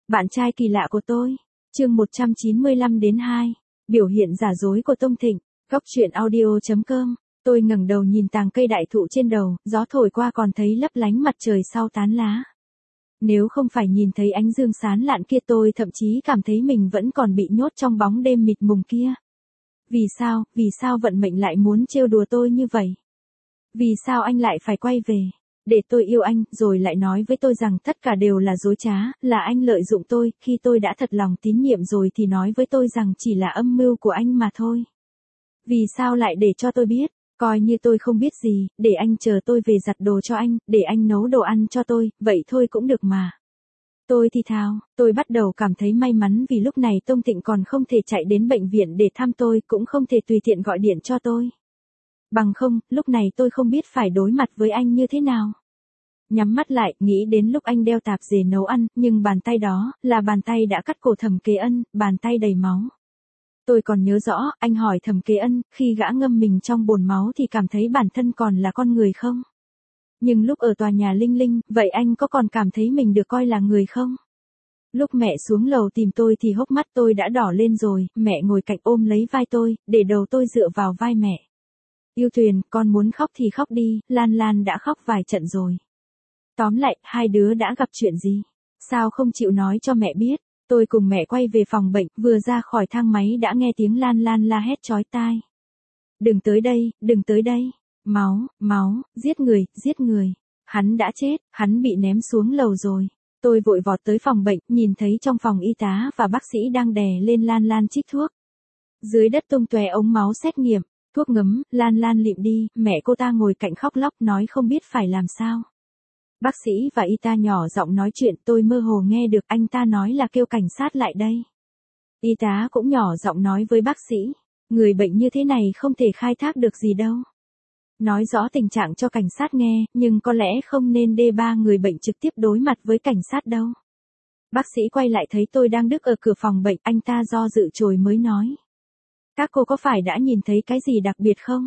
Bạn trai kỳ lạ của tôi. Chương 195-2. Biểu hiện giả dối của Tông Thịnh. Góc truyện audio.com. Tôi ngẩng đầu nhìn tàng cây đại thụ trên đầu, gió thổi qua còn thấy lấp lánh mặt trời sau tán lá. Nếu không phải nhìn thấy ánh dương sáng lạn kia tôi thậm chí cảm thấy mình vẫn còn bị nhốt trong bóng đêm mịt mùng kia. Vì sao vận mệnh lại muốn trêu đùa tôi như vậy? Vì sao anh lại phải quay về? Để tôi yêu anh, rồi lại nói với tôi rằng tất cả đều là dối trá, là anh lợi dụng tôi, khi tôi đã thật lòng tín nhiệm rồi thì nói với tôi rằng chỉ là âm mưu của anh mà thôi. Vì sao lại để cho tôi biết, coi như tôi không biết gì, để anh chờ tôi về giặt đồ cho anh, để anh nấu đồ ăn cho tôi, vậy thôi cũng được mà. Tôi thì thào, tôi bắt đầu cảm thấy may mắn vì lúc này Tông Thịnh còn không thể chạy đến bệnh viện để thăm tôi, cũng không thể tùy tiện gọi điện cho tôi. Bằng không, lúc này tôi không biết phải đối mặt với anh như thế nào. Nhắm mắt lại, nghĩ đến lúc anh đeo tạp dề nấu ăn, nhưng bàn tay đó, là bàn tay đã cắt cổ Thẩm Kế Ân, bàn tay đầy máu. Tôi còn nhớ rõ, anh hỏi Thẩm Kế Ân, khi gã ngâm mình trong bồn máu thì cảm thấy bản thân còn là con người không? Nhưng lúc ở tòa nhà Linh Linh, vậy anh có còn cảm thấy mình được coi là người không? Lúc mẹ xuống lầu tìm tôi thì hốc mắt tôi đã đỏ lên rồi, mẹ ngồi cạnh ôm lấy vai tôi, để đầu tôi dựa vào vai mẹ. Yêu Tuyền, con muốn khóc thì khóc đi, Lan Lan đã khóc vài trận rồi. Tóm lại, hai đứa đã gặp chuyện gì? Sao không chịu nói cho mẹ biết? Tôi cùng mẹ quay về phòng bệnh, vừa ra khỏi thang máy đã nghe tiếng Lan Lan la hét chói tai. Đừng tới đây, đừng tới đây. Máu, giết người. Hắn đã chết, hắn bị ném xuống lầu rồi. Tôi vội vọt tới phòng bệnh, nhìn thấy trong phòng y tá và bác sĩ đang đè lên Lan Lan chích thuốc. Dưới đất tung tóe ống máu xét nghiệm, thuốc ngấm, Lan Lan lịm đi, mẹ cô ta ngồi cạnh khóc lóc nói không biết phải làm sao. Bác sĩ và y tá nhỏ giọng nói chuyện, tôi mơ hồ nghe được anh ta nói là kêu cảnh sát lại đây. Y tá cũng nhỏ giọng nói với bác sĩ, người bệnh như thế này không thể khai thác được gì đâu. Nói rõ tình trạng cho cảnh sát nghe, nhưng có lẽ không nên để ba người bệnh trực tiếp đối mặt với cảnh sát đâu. Bác sĩ quay lại thấy tôi đang đứng ở cửa phòng bệnh, anh ta do dự rồi mới nói. Các cô có phải đã nhìn thấy cái gì đặc biệt không?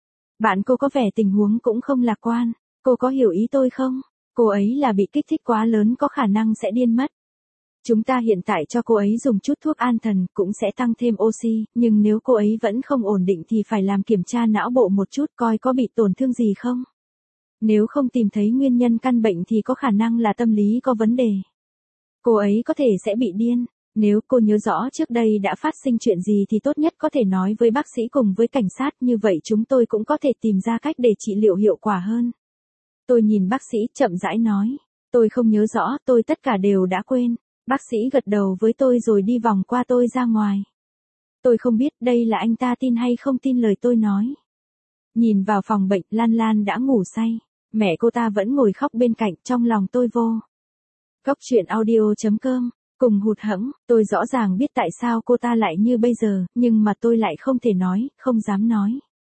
Bạn cô có vẻ tình huống cũng không lạc quan, cô có hiểu ý tôi không? Cô ấy là bị kích thích quá lớn có khả năng sẽ điên mất. Chúng ta hiện tại cho cô ấy dùng chút thuốc an thần cũng sẽ tăng thêm oxy, nhưng nếu cô ấy vẫn không ổn định thì phải làm kiểm tra não bộ một chút coi có bị tổn thương gì không. Nếu không tìm thấy nguyên nhân căn bệnh thì có khả năng là tâm lý có vấn đề. Cô ấy có thể sẽ bị điên. Nếu cô nhớ rõ trước đây đã phát sinh chuyện gì thì tốt nhất có thể nói với bác sĩ cùng với cảnh sát, như vậy chúng tôi cũng có thể tìm ra cách để trị liệu hiệu quả hơn. Tôi nhìn bác sĩ chậm rãi nói. Tôi không nhớ rõ, tôi tất cả đều đã quên. Bác sĩ gật đầu với tôi rồi đi vòng qua tôi ra ngoài. Tôi không biết đây là anh ta tin hay không tin lời tôi nói. Nhìn vào phòng bệnh, Lan Lan đã ngủ say. Mẹ cô ta vẫn ngồi khóc bên cạnh, trong lòng tôi vô. Góc truyện audio.com. Cùng hụt hẫng, tôi rõ ràng biết tại sao cô ta lại như bây giờ, nhưng mà tôi lại không thể nói, không dám nói.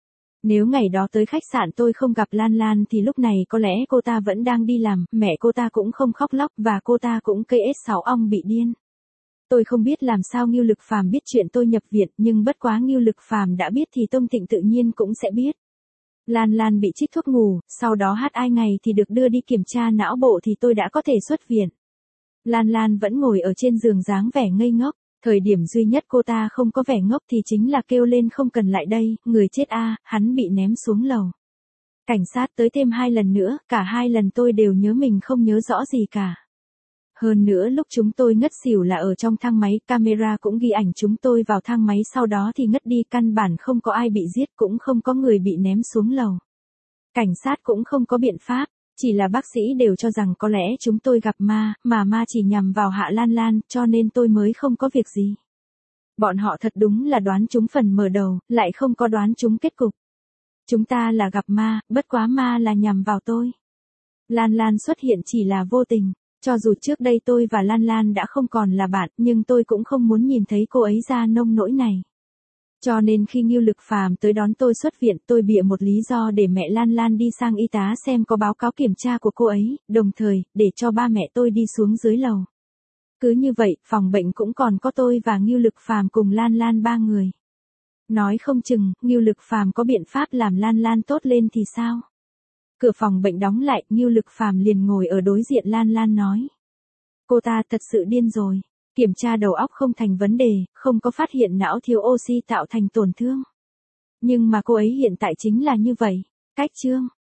Nếu ngày đó tới khách sạn tôi không gặp Lan Lan thì lúc này có lẽ cô ta vẫn đang đi làm, mẹ cô ta cũng không khóc lóc và cô ta cũng cây S6 ong bị điên. Tôi không biết làm sao Ngưu Lực Phàm biết chuyện tôi nhập viện, nhưng bất quá Ngưu Lực Phàm đã biết thì Tông Thịnh tự nhiên cũng sẽ biết. Lan Lan bị trích thuốc ngủ, sau đó 2 ngày thì được đưa đi kiểm tra não bộ thì tôi đã có thể xuất viện. Lan Lan vẫn ngồi ở trên giường dáng vẻ ngây ngốc, thời điểm duy nhất cô ta không có vẻ ngốc thì chính là kêu lên không cần lại đây, người chết a, hắn bị ném xuống lầu. Cảnh sát tới thêm 2 lần nữa, cả 2 lần tôi đều nhớ mình không nhớ rõ gì cả. Hơn nữa lúc chúng tôi ngất xỉu là ở trong thang máy, camera cũng ghi ảnh chúng tôi vào thang máy sau đó thì ngất đi, căn bản không có ai bị giết cũng không có người bị ném xuống lầu. Cảnh sát cũng không có biện pháp. Chỉ là bác sĩ đều cho rằng có lẽ chúng tôi gặp ma, mà ma chỉ nhằm vào Hạ Lan Lan, cho nên tôi mới không có việc gì. Bọn họ thật đúng là đoán trúng phần mở đầu, lại không có đoán trúng kết cục. Chúng ta là gặp ma, bất quá ma là nhằm vào tôi. Lan Lan xuất hiện chỉ là vô tình, cho dù trước đây tôi và Lan Lan đã không còn là bạn, nhưng tôi cũng không muốn nhìn thấy cô ấy ra nông nỗi này. Cho nên khi Ngưu Lực Phàm tới đón tôi xuất viện, tôi bịa một lý do để mẹ Lan Lan đi sang y tá xem có báo cáo kiểm tra của cô ấy, đồng thời, để cho ba mẹ tôi đi xuống dưới lầu. Cứ như vậy, phòng bệnh cũng còn có tôi và Ngưu Lực Phàm cùng Lan Lan 3 người. Nói không chừng, Ngưu Lực Phàm có biện pháp làm Lan Lan tốt lên thì sao? Cửa phòng bệnh đóng lại, Ngưu Lực Phàm liền ngồi ở đối diện Lan Lan nói. Cô ta thật sự điên rồi. Kiểm tra đầu óc không thành vấn đề, không có phát hiện não thiếu oxy tạo thành tổn thương. Nhưng mà cô ấy hiện tại chính là như vậy. Cách chương